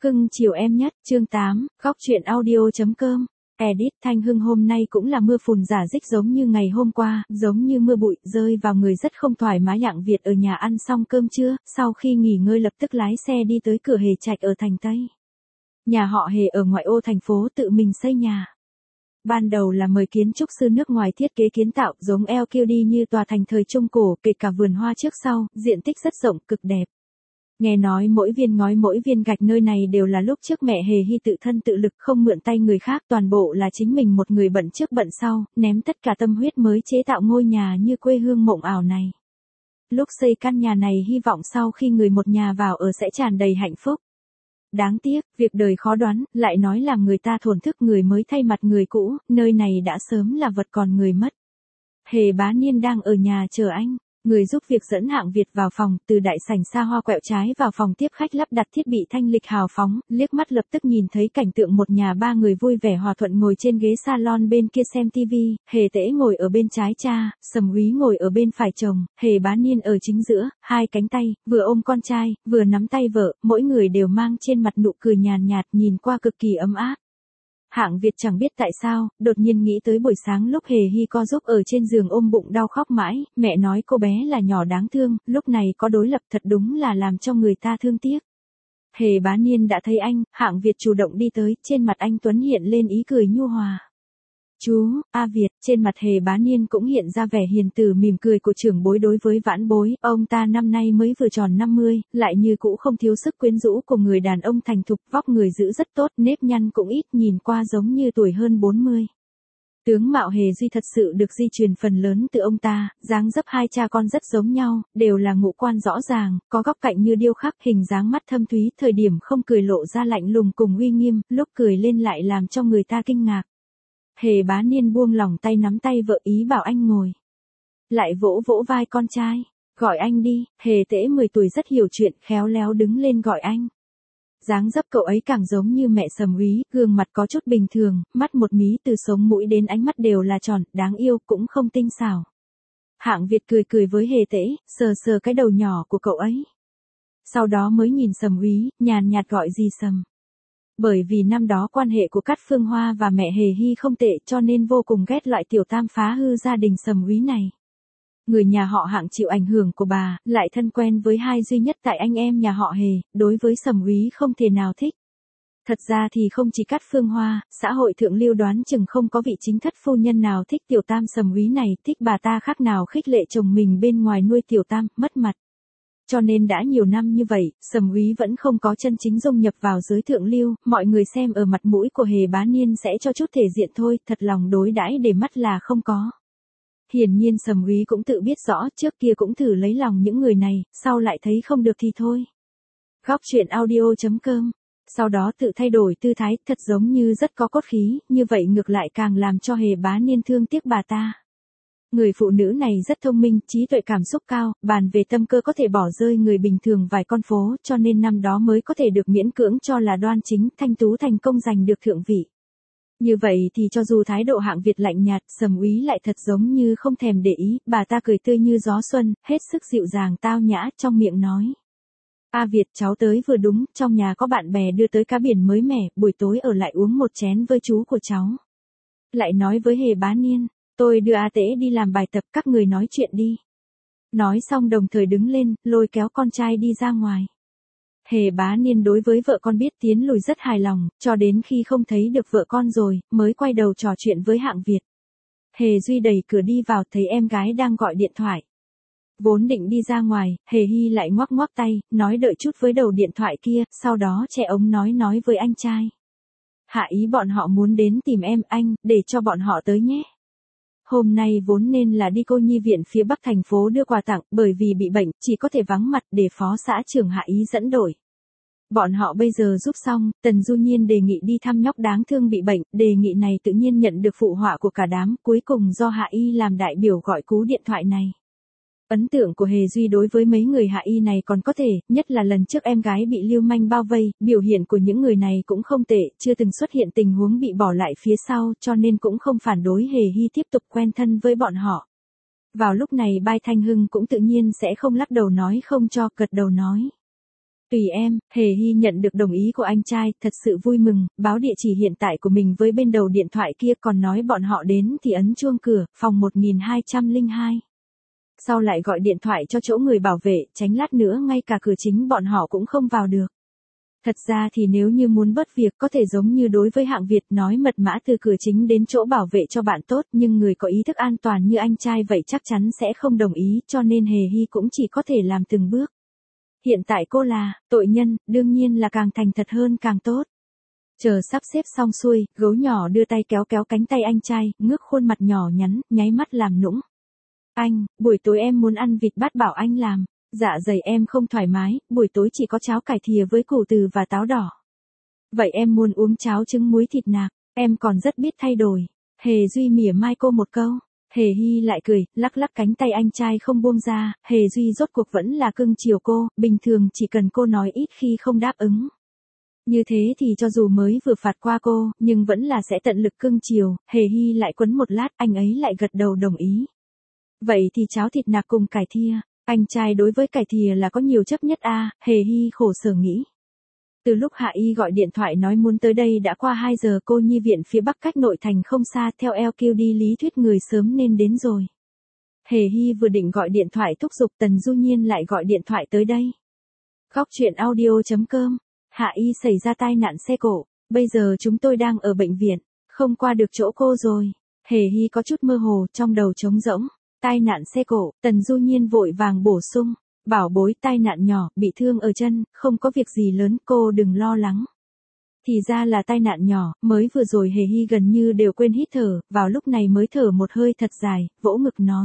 Cưng chiều em nhất, chương 8, góc chuyện audio.com. Edit Thanh Hưng hôm nay cũng là mưa phùn rả rích giống như ngày hôm qua, giống như mưa bụi rơi vào người rất không thoải mái. Hạng Việt ở nhà ăn xong cơm trưa, sau khi nghỉ ngơi lập tức lái xe đi tới cửa Hề Trạch ở thành Tây. Nhà họ Hề ở ngoại ô thành phố tự mình xây nhà. Ban đầu là mời kiến trúc sư nước ngoài thiết kế kiến tạo giống LQD như tòa thành thời Trung Cổ, kể cả vườn hoa trước sau, diện tích rất rộng, cực đẹp. Nghe nói mỗi viên ngói mỗi viên gạch nơi này đều là lúc trước mẹ Hề Hy tự thân tự lực không mượn tay người khác, toàn bộ là chính mình một người bận trước bận sau, ném tất cả tâm huyết mới chế tạo ngôi nhà như quê hương mộng ảo này. Lúc xây căn nhà này hy vọng sau khi người một nhà vào ở sẽ tràn đầy hạnh phúc. Đáng tiếc, việc đời khó đoán, lại nói làm người ta thổn thức, người mới thay mặt người cũ, nơi này đã sớm là vật còn người mất. Hề Bá Niên đang ở nhà chờ anh. Người giúp việc dẫn Hạng Việt vào phòng, từ đại sảnh xa hoa quẹo trái vào phòng tiếp khách lắp đặt thiết bị thanh lịch hào phóng, liếc mắt lập tức nhìn thấy cảnh tượng một nhà ba người vui vẻ hòa thuận ngồi trên ghế salon bên kia xem tivi, Hề Tễ ngồi ở bên trái cha, Sầm Úy ngồi ở bên phải chồng, Hề Bá Niên ở chính giữa, hai cánh tay, vừa ôm con trai, vừa nắm tay vợ, mỗi người đều mang trên mặt nụ cười nhàn nhạt, nhìn qua cực kỳ ấm áp. Hạng Việt chẳng biết tại sao, đột nhiên nghĩ tới buổi sáng lúc Hề Hy co giúp ở trên giường ôm bụng đau khóc mãi, mẹ nói cô bé là nhỏ đáng thương, lúc này có đối lập thật đúng là làm cho người ta thương tiếc. Hề Bá Niên đã thấy anh, Hạng Việt chủ động đi tới, trên mặt anh Tuấn hiện lên ý cười nhu hòa. Chú, A Việt, trên mặt Hề Bá Niên cũng hiện ra vẻ hiền từ mỉm cười của trưởng bối đối với vãn bối, ông ta năm nay mới vừa tròn 50, lại như cũ không thiếu sức quyến rũ của người đàn ông thành thục, vóc người giữ rất tốt, nếp nhăn cũng ít, nhìn qua giống như tuổi hơn 40. Tướng mạo Hề Duy thật sự được di truyền phần lớn từ ông ta, dáng dấp hai cha con rất giống nhau, đều là ngũ quan rõ ràng, có góc cạnh như điêu khắc, hình dáng mắt thâm thúy, thời điểm không cười lộ ra lạnh lùng cùng uy nghiêm, lúc cười lên lại làm cho người ta kinh ngạc. Hề Bá Niên buông lỏng tay nắm tay vợ ý bảo anh ngồi. Lại vỗ vỗ vai con trai, gọi anh đi, Hề Tễ 10 tuổi rất hiểu chuyện, khéo léo đứng lên gọi anh. Dáng dấp cậu ấy càng giống như mẹ Sầm Úy, gương mặt có chút bình thường, mắt một mí từ sống mũi đến ánh mắt đều là tròn, đáng yêu cũng không tinh xảo. Hạng Việt cười cười với Hề Tễ, sờ sờ cái đầu nhỏ của cậu ấy. Sau đó mới nhìn Sầm Úy, nhàn nhạt gọi dì Sầm. Bởi vì năm đó quan hệ của Cát Phương Hoa và mẹ Hề Hy không tệ cho nên vô cùng ghét loại tiểu tam phá hư gia đình Sầm Úy này. Người nhà họ Hạng chịu ảnh hưởng của bà, lại thân quen với hai duy nhất tại anh em nhà họ Hề, đối với Sầm Úy không thể nào thích. Thật ra thì không chỉ Cát Phương Hoa, xã hội thượng lưu đoán chừng không có vị chính thất phu nhân nào thích tiểu tam Sầm Úy này, thích bà ta khác nào khích lệ chồng mình bên ngoài nuôi tiểu tam, mất mặt. Cho nên đã nhiều năm như vậy, Sầm Úy vẫn không có chân chính dung nhập vào giới thượng lưu, mọi người xem ở mặt mũi của Hề Bá Niên sẽ cho chút thể diện thôi, thật lòng đối đãi để mắt là không có. Hiển nhiên Sầm Úy cũng tự biết rõ, trước kia cũng thử lấy lòng những người này, sau lại thấy không được thì thôi. Góc chuyện audio.com. Sau đó tự thay đổi tư thái, thật giống như rất có cốt khí, như vậy ngược lại càng làm cho Hề Bá Niên thương tiếc bà ta. Người phụ nữ này rất thông minh, trí tuệ cảm xúc cao, bàn về tâm cơ có thể bỏ rơi người bình thường vài con phố, cho nên năm đó mới có thể được miễn cưỡng cho là đoan chính, thanh tú thành công giành được thượng vị. Như vậy thì cho dù thái độ Hạng Việt lạnh nhạt, Sầm Úy lại thật giống như không thèm để ý, bà ta cười tươi như gió xuân, hết sức dịu dàng tao nhã, trong miệng nói. A Việt, cháu tới vừa đúng, trong nhà có bạn bè đưa tới cá biển mới mẻ, buổi tối ở lại uống một chén với chú của cháu. Lại nói với Hề Bá Niên. Tôi đưa A Tễ đi làm bài tập, các người nói chuyện đi. Nói xong đồng thời đứng lên, lôi kéo con trai đi ra ngoài. Hề Bá Niên đối với vợ con biết tiến lùi rất hài lòng, cho đến khi không thấy được vợ con rồi, mới quay đầu trò chuyện với Hạng Việt. Hề Duy đẩy cửa đi vào, thấy em gái đang gọi điện thoại. Vốn định đi ra ngoài, Hề Hy lại ngoắc ngoắc tay, nói đợi chút với đầu điện thoại kia, sau đó che ống nói với anh trai. Hạ ý bọn họ muốn đến tìm em, anh, để cho bọn họ tới nhé. Hôm nay vốn nên là đi cô nhi viện phía bắc thành phố đưa quà tặng, bởi vì bị bệnh, chỉ có thể vắng mặt để phó xã trưởng Hạ ý dẫn đội. Bọn họ bây giờ giúp xong, Tần Du Nhiên đề nghị đi thăm nhóc đáng thương bị bệnh, đề nghị này tự nhiên nhận được phụ họa của cả đám, cuối cùng do Hạ y làm đại biểu gọi cú điện thoại này. Ấn tượng của Hề Duy đối với mấy người Hạ y này còn có thể, nhất là lần trước em gái bị lưu manh bao vây, biểu hiện của những người này cũng không tệ, chưa từng xuất hiện tình huống bị bỏ lại phía sau, cho nên cũng không phản đối Hề Hy tiếp tục quen thân với bọn họ. Vào lúc này Bai Thanh Hưng cũng tự nhiên sẽ không lắc đầu nói không cho, gật đầu nói. Tùy em, Hề Hy nhận được đồng ý của anh trai, thật sự vui mừng, báo địa chỉ hiện tại của mình với bên đầu điện thoại kia, còn nói bọn họ đến thì ấn chuông cửa, phòng 1202. Sau lại gọi điện thoại cho chỗ người bảo vệ, tránh lát nữa ngay cả cửa chính bọn họ cũng không vào được. Thật ra thì nếu như muốn bớt việc có thể giống như đối với hạng Việt, nói mật mã từ cửa chính đến chỗ bảo vệ cho bạn tốt, nhưng người có ý thức an toàn như anh trai vậy chắc chắn sẽ không đồng ý, cho nên Hề Hy cũng chỉ có thể làm từng bước. Hiện tại cô là tội nhân, đương nhiên là càng thành thật hơn càng tốt. Chờ sắp xếp xong xuôi, gấu nhỏ đưa tay kéo kéo cánh tay anh trai, ngước khuôn mặt nhỏ nhắn, nháy mắt làm nũng. Anh, buổi tối em muốn ăn vịt bát bảo anh làm. Dạ dày em không thoải mái, buổi tối chỉ có cháo cải thìa với củ từ và táo đỏ. Vậy em muốn uống cháo trứng muối thịt nạc, em còn rất biết thay đổi. Hề Duy mỉa mai cô một câu. Hề Hy lại cười, lắc lắc cánh tay anh trai không buông ra, Hề Duy rốt cuộc vẫn là cưng chiều cô, bình thường chỉ cần cô nói ít khi không đáp ứng. Như thế thì cho dù mới vừa phạt qua cô, nhưng vẫn là sẽ tận lực cưng chiều, Hề Hy lại quấn một lát, anh ấy lại gật đầu đồng ý. Vậy thì cháo thịt nạc cùng cải thìa. Anh trai đối với cải thìa là có nhiều chấp nhất a, Hề Hy khổ sở nghĩ. Từ lúc Hạ Y gọi điện thoại nói muốn tới đây đã qua 2 giờ, cô nhi viện phía bắc cách nội thành không xa, theo LQ đi lý thuyết người sớm nên đến rồi. Hề Hy vừa định gọi điện thoại thúc giục, Tần Du Nhiên lại gọi điện thoại tới đây. Góc truyện audio.com, Hạ Y xảy ra tai nạn xe cộ, bây giờ chúng tôi đang ở bệnh viện, không qua được chỗ cô rồi. Hề Hy có chút mơ hồ, trong đầu trống rỗng. Tai nạn xe cộ, Tần Du Nhiên vội vàng bổ sung, bảo bối, tai nạn nhỏ, bị thương ở chân, không có việc gì lớn, cô đừng lo lắng. Thì ra là tai nạn nhỏ, mới vừa rồi Hề Hy gần như đều quên hít thở, vào lúc này mới thở một hơi thật dài, vỗ ngực nói.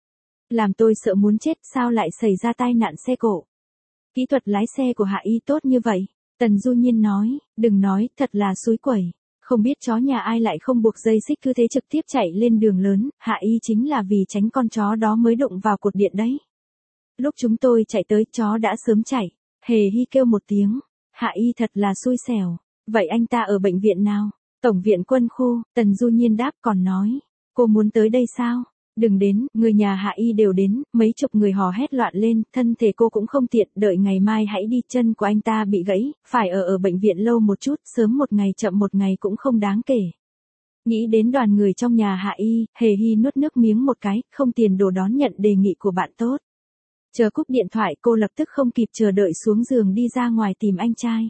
Làm tôi sợ muốn chết, sao lại xảy ra tai nạn xe cộ? Kỹ thuật lái xe của Hạ Y tốt như vậy. Tần Du Nhiên nói, đừng nói, thật là xúi quẩy. Không biết chó nhà ai lại không buộc dây xích cứ thế trực tiếp chạy lên đường lớn, Hạ Y chính là vì tránh con chó đó mới đụng vào cột điện đấy. Lúc chúng tôi chạy tới, chó đã sớm chạy. Hề Hy kêu một tiếng, Hạ Y thật là xui xẻo. Vậy anh ta ở bệnh viện nào? Tổng viện quân khu, Tần Du Nhiên đáp, còn nói, cô muốn tới đây sao? Đừng đến, người nhà Hạ Y đều đến, mấy chục người hò hét loạn lên, thân thể cô cũng không tiện, đợi ngày mai hãy đi, chân của anh ta bị gãy, phải ở bệnh viện lâu một chút, sớm một ngày chậm một ngày cũng không đáng kể. Nghĩ đến đoàn người trong nhà Hạ Y, Hề Hy nuốt nước miếng một cái, không tiền đồ đón nhận đề nghị của bạn tốt. Chờ cúp điện thoại, cô lập tức không kịp chờ đợi xuống giường đi ra ngoài tìm anh trai.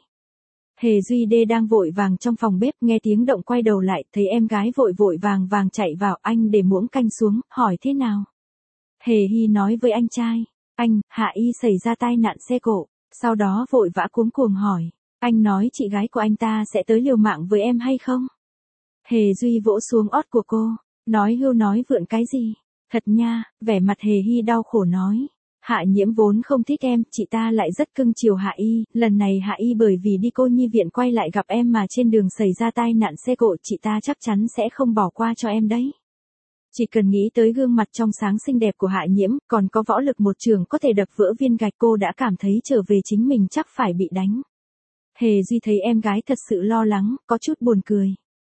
Hề Duy Đê đang vội vàng trong phòng bếp, nghe tiếng động quay đầu lại, thấy em gái vội vội vàng vàng chạy vào, anh để muỗng canh xuống, hỏi thế nào. Hề Hy nói với anh trai, anh, Hạ Y xảy ra tai nạn xe cộ, sau đó vội vã cuống cuồng hỏi, anh nói chị gái của anh ta sẽ tới liều mạng với em hay không? Hề Duy vỗ xuống ót của cô, nói hưu nói vượn cái gì, thật nha, vẻ mặt Hề Hy đau khổ nói. Hạ Nhiễm vốn không thích em, chị ta lại rất cưng chiều Hạ Y, lần này Hạ Y bởi vì đi cô nhi viện quay lại gặp em mà trên đường xảy ra tai nạn xe cộ, chị ta chắc chắn sẽ không bỏ qua cho em đấy. Chỉ cần nghĩ tới gương mặt trong sáng xinh đẹp của Hạ Nhiễm, còn có võ lực một trường có thể đập vỡ viên gạch, cô đã cảm thấy trở về chính mình chắc phải bị đánh. Hề Duy thấy em gái thật sự lo lắng, có chút buồn cười.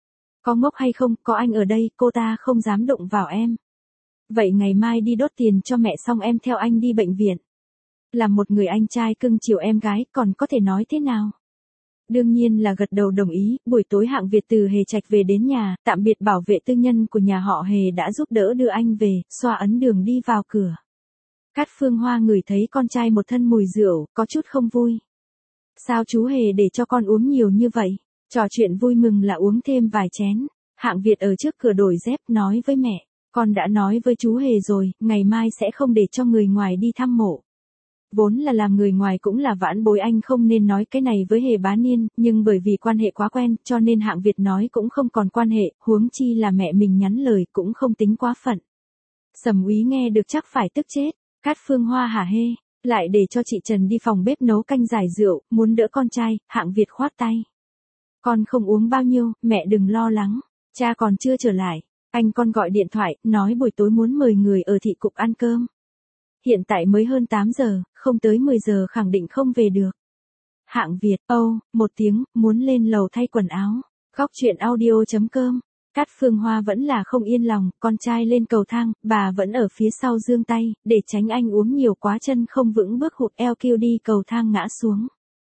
Có ngốc hay không, có anh ở đây, cô ta không dám đụng vào em. Vậy ngày mai đi đốt tiền cho mẹ xong em theo anh đi bệnh viện. Là một người anh trai cưng chiều em gái, còn có thể nói thế nào? Đương nhiên là gật đầu đồng ý, buổi tối Hạng Việt từ Hề Trạch về đến nhà, tạm biệt bảo vệ tư nhân của nhà họ Hề đã giúp đỡ đưa anh về, xoa ấn đường đi vào cửa. Cát Phương Hoa ngửi thấy con trai một thân mùi rượu, có chút không vui. Sao chú Hề để cho con uống nhiều như vậy? Trò chuyện vui mừng là uống thêm vài chén. Hạng Việt ở trước cửa đổi dép nói với mẹ. Con đã nói với chú Hề rồi, ngày mai sẽ không để cho người ngoài đi thăm mộ. Vốn là làm người ngoài cũng là vãn bối, anh không nên nói cái này với Hề Bá Niên, nhưng bởi vì quan hệ quá quen, cho nên Hạng Việt nói cũng không còn quan hệ, huống chi là mẹ mình nhắn lời cũng không tính quá phận. Sầm Úy nghe được chắc phải tức chết, Cát Phương Hoa hả hê, lại để cho chị Trần đi phòng bếp nấu canh giải rượu, muốn đỡ con trai, Hạng Việt khoát tay. Con không uống bao nhiêu, mẹ đừng lo lắng, cha còn chưa trở lại. Anh con gọi điện thoại, nói buổi tối muốn mời người ở thị cục ăn cơm. Hiện tại mới hơn 8 giờ, không tới 10 giờ khẳng định không về được. Hạng Việt, một tiếng, muốn lên lầu thay quần áo. Góc truyện audio.com. Cát Phương Hoa vẫn là không yên lòng, con trai lên cầu thang, bà vẫn ở phía sau giương tay, để tránh anh uống nhiều quá chân không vững bước hụt eo kêu đi cầu thang ngã xuống.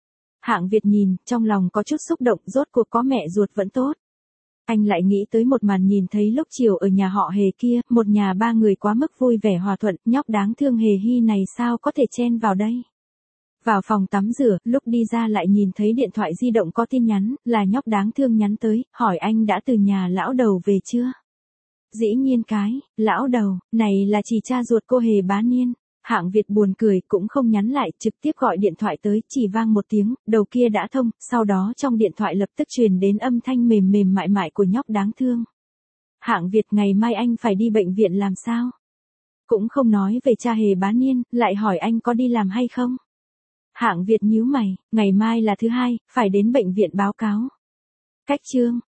Hạng Việt nhìn, trong lòng có chút xúc động, rốt cuộc có mẹ ruột vẫn tốt. Anh lại nghĩ tới một màn nhìn thấy lúc chiều ở nhà họ Hề kia, một nhà ba người quá mức vui vẻ hòa thuận, nhóc đáng thương Hề Hy này sao có thể chen vào đây. Vào phòng tắm rửa, lúc đi ra lại nhìn thấy điện thoại di động có tin nhắn, là nhóc đáng thương nhắn tới, hỏi anh đã từ nhà lão đầu về chưa? Dĩ nhiên lão đầu, này là chỉ cha ruột cô Hề Bá Niên. Hạng Việt buồn cười, cũng không nhắn lại, trực tiếp gọi điện thoại tới, chỉ vang một tiếng, đầu kia đã thông, sau đó trong điện thoại lập tức truyền đến âm thanh mềm mềm mại mại của nhóc đáng thương. Hạng Việt, ngày mai anh phải đi bệnh viện làm sao? Cũng không nói về cha Hề Bá Niên, lại hỏi anh có đi làm hay không? Hạng Việt nhíu mày, ngày mai là thứ hai, phải đến bệnh viện báo cáo. Cách chương